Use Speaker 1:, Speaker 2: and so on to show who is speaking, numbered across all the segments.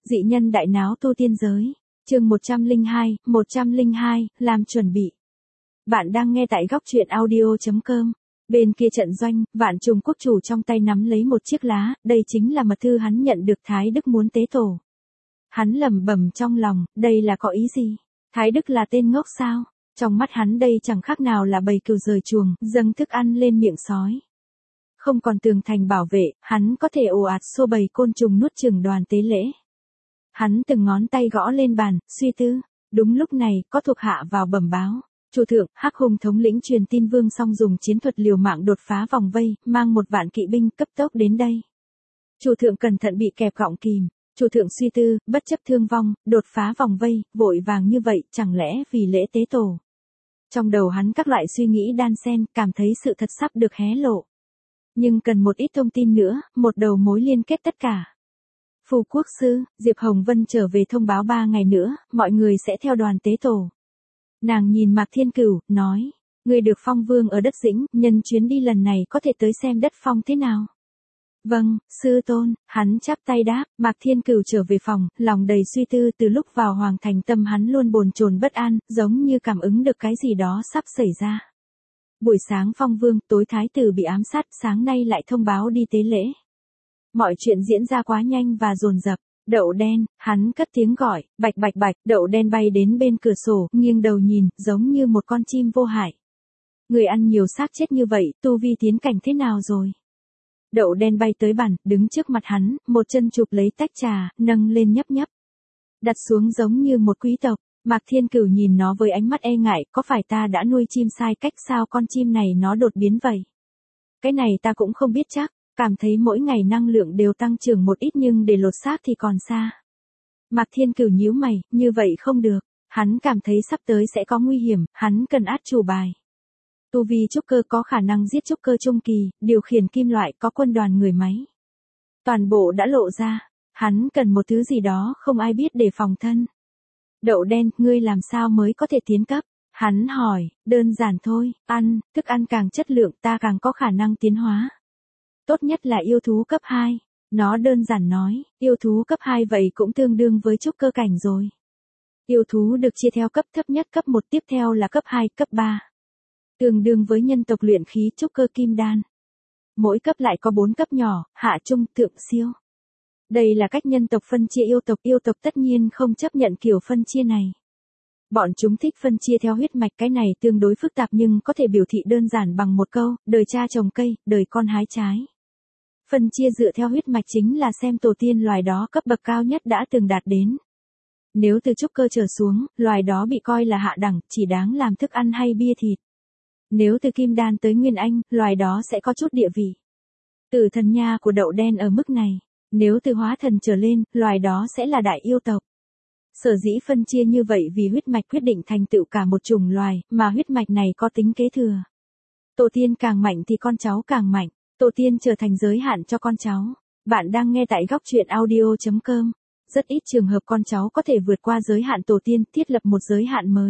Speaker 1: Dị nhân đại náo tu tiên giới. Chương 102, làm chuẩn bị. Bạn đang nghe tại góc truyện audio.com. Bên kia trận doanh, Vạn Trùng quốc chủ trong tay nắm lấy một chiếc lá, đây chính là mật thư hắn nhận được Thái Đức muốn tế tổ. Hắn lẩm bẩm trong lòng, đây là có ý gì? Thái Đức là tên ngốc sao? Trong mắt hắn đây chẳng khác nào là bầy cừu rời chuồng, dâng thức ăn lên miệng sói. Không còn tường thành bảo vệ, hắn có thể ồ ạt xô bầy côn trùng nuốt chửng đoàn tế lễ. Hắn từng ngón tay gõ lên bàn, suy tư. Đúng lúc này, có thuộc hạ vào bẩm báo. Chủ thượng, Hắc Hùng thống lĩnh truyền tin Vương Song dùng chiến thuật liều mạng đột phá vòng vây, mang 1 vạn kỵ binh cấp tốc đến đây. Chủ thượng cẩn thận bị kẹp gọng kìm. Chủ thượng suy tư, bất chấp thương vong, đột phá vòng vây, vội vàng như vậy, chẳng lẽ vì lễ tế tổ. Trong đầu hắn các loại suy nghĩ đan xen, cảm thấy sự thật sắp được hé lộ. Nhưng cần một ít thông tin nữa, một đầu mối liên kết tất cả. Phù quốc sư, Diệp Hồng Vân trở về thông báo 3 ngày nữa, mọi người sẽ theo đoàn tế tổ. Nàng nhìn Mạc Thiên Cửu, nói, người được phong vương ở đất Dĩnh, nhân chuyến đi lần này có thể tới xem đất phong thế nào. Vâng, sư tôn, hắn chắp tay đáp. Mạc Thiên Cửu trở về phòng, lòng đầy suy tư. Từ lúc vào Hoàng Thành tâm hắn luôn bồn chồn bất an, giống như cảm ứng được cái gì đó sắp xảy ra. Buổi sáng phong vương, tối thái tử bị ám sát, sáng nay lại thông báo đi tế lễ. Mọi chuyện diễn ra quá nhanh và dồn dập. Đậu đen, hắn cất tiếng gọi, bạch bạch bạch, đậu đen bay đến bên cửa sổ, nghiêng đầu nhìn, giống như một con chim vô hại. Người ăn nhiều xác chết như vậy, tu vi tiến cảnh thế nào rồi? Đậu đen bay tới bàn, đứng trước mặt hắn, một chân chụp lấy tách trà, nâng lên nhấp nhấp. Đặt xuống giống như một quý tộc. Mạc Thiên Cửu nhìn nó với ánh mắt e ngại, có phải ta đã nuôi chim sai cách sao con chim này nó đột biến vậy? Cái này ta cũng không biết chắc, cảm thấy mỗi ngày năng lượng đều tăng trưởng một ít nhưng để lột xác thì còn xa. Mạc Thiên Cửu nhíu mày, như vậy không được, hắn cảm thấy sắp tới sẽ có nguy hiểm, hắn cần át chủ bài. Tu vi trúc cơ có khả năng giết trúc cơ trung kỳ, điều khiển kim loại có quân đoàn người máy. Toàn bộ đã lộ ra, hắn cần một thứ gì đó không ai biết để phòng thân. Đậu đen, ngươi làm sao mới có thể tiến cấp? Hắn hỏi, đơn giản thôi, thức ăn càng chất lượng ta càng có khả năng tiến hóa. Tốt nhất là yêu thú cấp 2. Nó đơn giản nói, yêu thú cấp 2 vậy cũng tương đương với trúc cơ cảnh rồi. Yêu thú được chia theo cấp thấp nhất cấp 1 tiếp theo là cấp 2, cấp 3. Tương đương với nhân tộc luyện khí trúc cơ kim đan. Mỗi cấp lại có 4 cấp nhỏ, hạ trung, thượng siêu. Đây là cách nhân tộc phân chia yêu tộc tất nhiên không chấp nhận kiểu phân chia này. Bọn chúng thích phân chia theo huyết mạch, cái này tương đối phức tạp nhưng có thể biểu thị đơn giản bằng một câu, đời cha trồng cây, đời con hái trái. Phân chia dựa theo huyết mạch chính là xem tổ tiên loài đó cấp bậc cao nhất đã từng đạt đến. Nếu từ trúc cơ trở xuống, loài đó bị coi là hạ đẳng, chỉ đáng làm thức ăn hay bia thịt. Nếu từ kim đan tới nguyên anh, loài đó sẽ có chút địa vị. Tử thần nha của đậu đen ở mức này. Nếu từ hóa thần trở lên, loài đó sẽ là đại yêu tộc. Sở dĩ phân chia như vậy vì huyết mạch quyết định thành tựu cả một chủng loài, mà huyết mạch này có tính kế thừa. Tổ tiên càng mạnh thì con cháu càng mạnh, tổ tiên trở thành giới hạn cho con cháu. Bạn đang nghe tại góc truyện audio.com. Rất ít trường hợp con cháu có thể vượt qua giới hạn tổ tiên, thiết lập một giới hạn mới.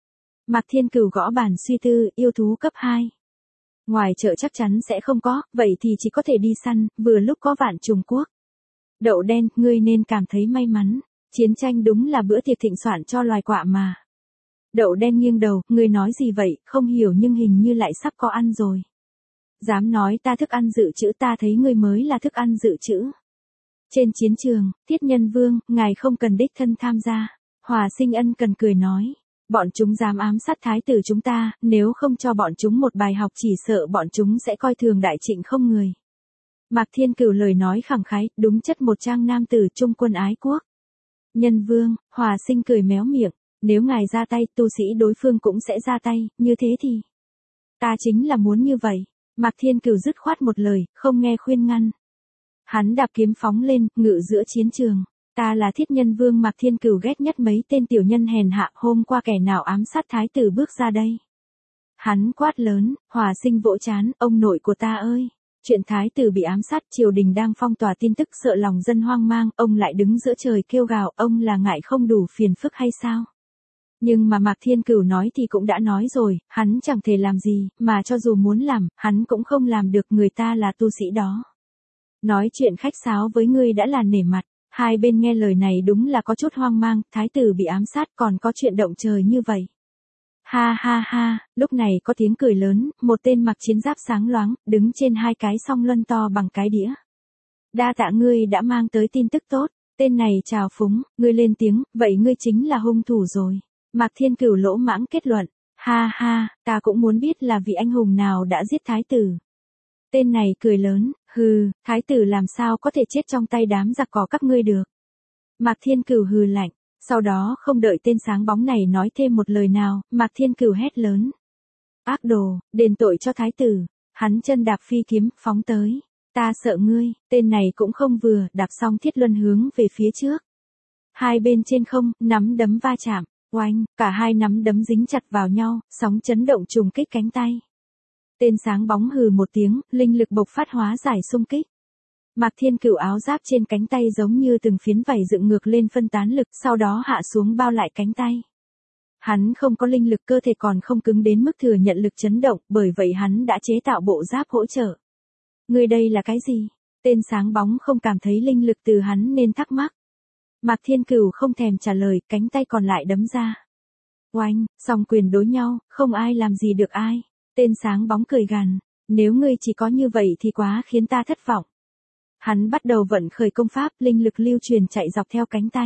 Speaker 1: Mạc Thiên Cửu gõ bàn suy tư, yêu thú cấp 2. Ngoài chợ chắc chắn sẽ không có, vậy thì chỉ có thể đi săn, vừa lúc có Vạn Trùng quốc. Đậu đen, ngươi nên cảm thấy may mắn. Chiến tranh đúng là bữa tiệc thịnh soạn cho loài quạ mà. Đậu đen nghiêng đầu, ngươi nói gì vậy, không hiểu nhưng hình như lại sắp có ăn rồi. Dám nói ta thức ăn dự trữ, ta thấy ngươi mới là thức ăn dự trữ. Trên chiến trường, Thiết Nhân Vương, ngài không cần đích thân tham gia. Hòa Sinh Ân cần cười nói. Bọn chúng dám ám sát thái tử chúng ta, nếu không cho bọn chúng một bài học chỉ sợ bọn chúng sẽ coi thường đại trịnh không người. Mạc Thiên Cửu lời nói khẳng khái, đúng chất một trang nam tử trung quân ái quốc. Nhân Vương, Hòa Sinh cười méo miệng, nếu ngài ra tay, tu sĩ đối phương cũng sẽ ra tay, như thế thì. Ta chính là muốn như vậy. Mạc Thiên Cửu dứt khoát một lời, không nghe khuyên ngăn. Hắn đạp kiếm phóng lên, ngự giữa chiến trường. Ta là Thiết Nhân Vương. Mạc Thiên Cửu ghét nhất mấy tên tiểu nhân hèn hạ, hôm qua kẻ nào ám sát thái tử bước ra đây. Hắn quát lớn, Hòa Sinh vỗ chán, ông nội của ta ơi. Chuyện thái tử bị ám sát, triều đình đang phong tỏa tin tức, sợ lòng dân hoang mang, ông lại đứng giữa trời kêu gào, ông là ngại không đủ phiền phức hay sao? Nhưng mà Mạc Thiên Cửu nói thì cũng đã nói rồi, hắn chẳng thể làm gì, mà cho dù muốn làm, hắn cũng không làm được, người ta là tu sĩ đó. Nói chuyện khách sáo với ngươi đã là nể mặt, Hai bên nghe lời này đúng là có chút hoang mang, thái tử bị ám sát còn có chuyện động trời như vậy. Ha ha ha, lúc này có tiếng cười lớn, một tên mặc chiến giáp sáng loáng, đứng trên hai cái song luân to bằng cái đĩa. Đa tạ ngươi đã mang tới tin tức tốt, tên này chào phúng, ngươi lên tiếng, vậy ngươi chính là hung thủ rồi. Mạc Thiên Cửu lỗ mãng kết luận, ha ha, ta cũng muốn biết là vị anh hùng nào đã giết thái tử. Tên này cười lớn, hừ, thái tử làm sao có thể chết trong tay đám giặc cỏ các ngươi được. Mạc Thiên Cửu hừ lạnh, sau đó không đợi tên sáng bóng này nói thêm một lời nào, Mạc Thiên Cửu hét lớn. Ác đồ, đền tội cho thái tử, hắn chân đạp phi kiếm, phóng tới. Ta sợ ngươi, tên này cũng không vừa, đạp xong thiết luân hướng về phía trước. Hai bên trên không, nắm đấm va chạm, oanh, cả hai nắm đấm dính chặt vào nhau, sóng chấn động trùng kích cánh tay. Tên sáng bóng hừ một tiếng, linh lực bộc phát hóa giải xung kích. Mạc Thiên Cửu áo giáp trên cánh tay giống như từng phiến vảy dựng ngược lên phân tán lực, sau đó hạ xuống bao lại cánh tay. Hắn không có linh lực, cơ thể còn không cứng đến mức thừa nhận lực chấn động, bởi vậy hắn đã chế tạo bộ giáp hỗ trợ. Người đây là cái gì? Tên sáng bóng không cảm thấy linh lực từ hắn nên thắc mắc. Mạc Thiên Cửu không thèm trả lời, cánh tay còn lại đấm ra. Oanh, song quyền đối nhau, không ai làm gì được ai. Tên sáng bóng cười gằn, nếu ngươi chỉ có như vậy thì quá khiến ta thất vọng. Hắn bắt đầu vận khởi công pháp, linh lực lưu truyền chạy dọc theo cánh tay.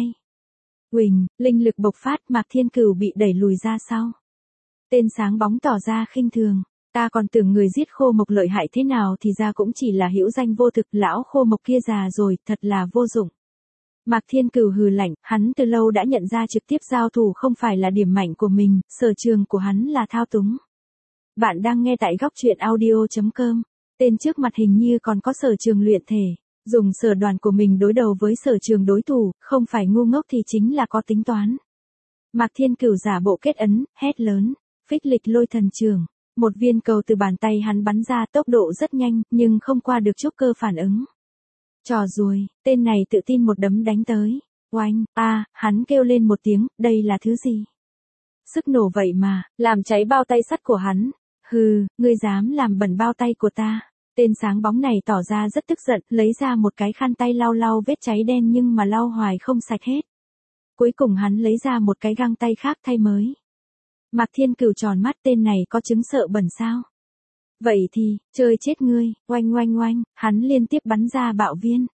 Speaker 1: Huỳnh, linh lực bộc phát, Mạc Thiên Cửu bị đẩy lùi ra sau. Tên sáng bóng tỏ ra khinh thường, ta còn tưởng người giết Khô Mộc lợi hại thế nào thì ra cũng chỉ là hữu danh vô thực, lão Khô Mộc kia già rồi, thật là vô dụng. Mạc Thiên Cửu hừ lạnh, hắn từ lâu đã nhận ra trực tiếp giao thủ không phải là điểm mạnh của mình, sở trường của hắn là thao túng. Bạn đang nghe tại góc truyện audio.com. Tên trước mặt hình như còn có sở trường luyện thể. Dùng sở đoàn của mình đối đầu với sở trường đối thủ, không phải ngu ngốc thì chính là có tính toán. Mạc Thiên Cửu giả bộ kết ấn, hét lớn, phích lịch lôi thần trường. Một viên cầu từ bàn tay hắn bắn ra, tốc độ rất nhanh, nhưng không qua được trúc cơ phản ứng. Trò ruồi, tên này tự tin một đấm đánh tới. Oanh, hắn kêu lên một tiếng, đây là thứ gì? Sức nổ vậy mà, làm cháy bao tay sắt của hắn. Hừ, ngươi dám làm bẩn bao tay của ta. Tên sáng bóng này tỏ ra rất tức giận, lấy ra một cái khăn tay lau lau vết cháy đen nhưng mà lau hoài không sạch hết. Cuối cùng hắn lấy ra một cái găng tay khác thay mới. Mạc Thiên Cửu tròn mắt, tên này có chứng sợ bẩn sao? Vậy thì, chơi chết ngươi, oanh oanh oanh, hắn liên tiếp bắn ra bạo viên.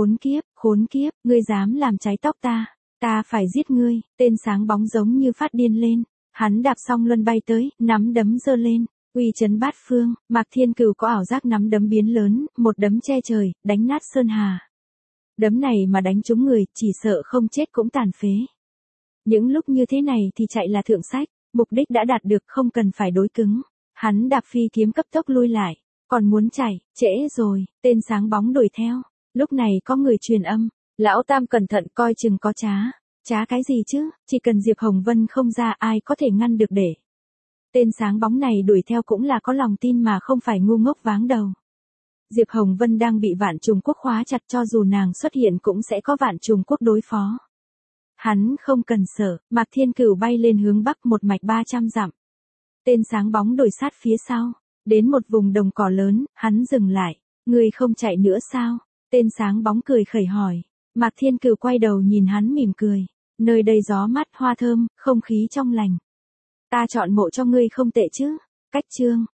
Speaker 1: Khốn kiếp, ngươi dám làm cháy tóc ta phải giết ngươi. Tên sáng bóng giống như phát điên lên. Hắn đạp xong luân bay tới, nắm đấm giơ lên. Uy chấn bát phương, Mạc Thiên Cửu có ảo giác nắm đấm biến lớn, một đấm che trời, đánh nát sơn hà. Đấm này mà đánh trúng người, chỉ sợ không chết cũng tàn phế. Những lúc như thế này thì chạy là thượng sách, mục đích đã đạt được, không cần phải đối cứng. Hắn đạp phi kiếm cấp tốc lui lại, còn muốn chạy, trễ rồi, tên sáng bóng đuổi theo. Lúc này có người truyền âm, lão tam cẩn thận, coi chừng có trá. Trá cái gì chứ, chỉ cần Diệp Hồng Vân không ra ai có thể ngăn được để. Tên sáng bóng này đuổi theo cũng là có lòng tin mà không phải ngu ngốc váng đầu. Diệp Hồng Vân đang bị Vạn Trùng Quốc khóa chặt, cho dù nàng xuất hiện cũng sẽ có Vạn Trùng Quốc đối phó. Hắn không cần sợ, Mạc Thiên Cửu bay lên hướng bắc một mạch 300 dặm. Tên sáng bóng đuổi sát phía sau, đến một vùng đồng cỏ lớn, hắn dừng lại. Ngươi không chạy nữa sao? Tên sáng bóng cười khẩy hỏi. Mạc Thiên Cửu quay đầu nhìn hắn mỉm cười. Nơi đây gió mát hoa thơm, không khí trong lành. Ta chọn mộ cho ngươi không tệ chứ. Cách chương.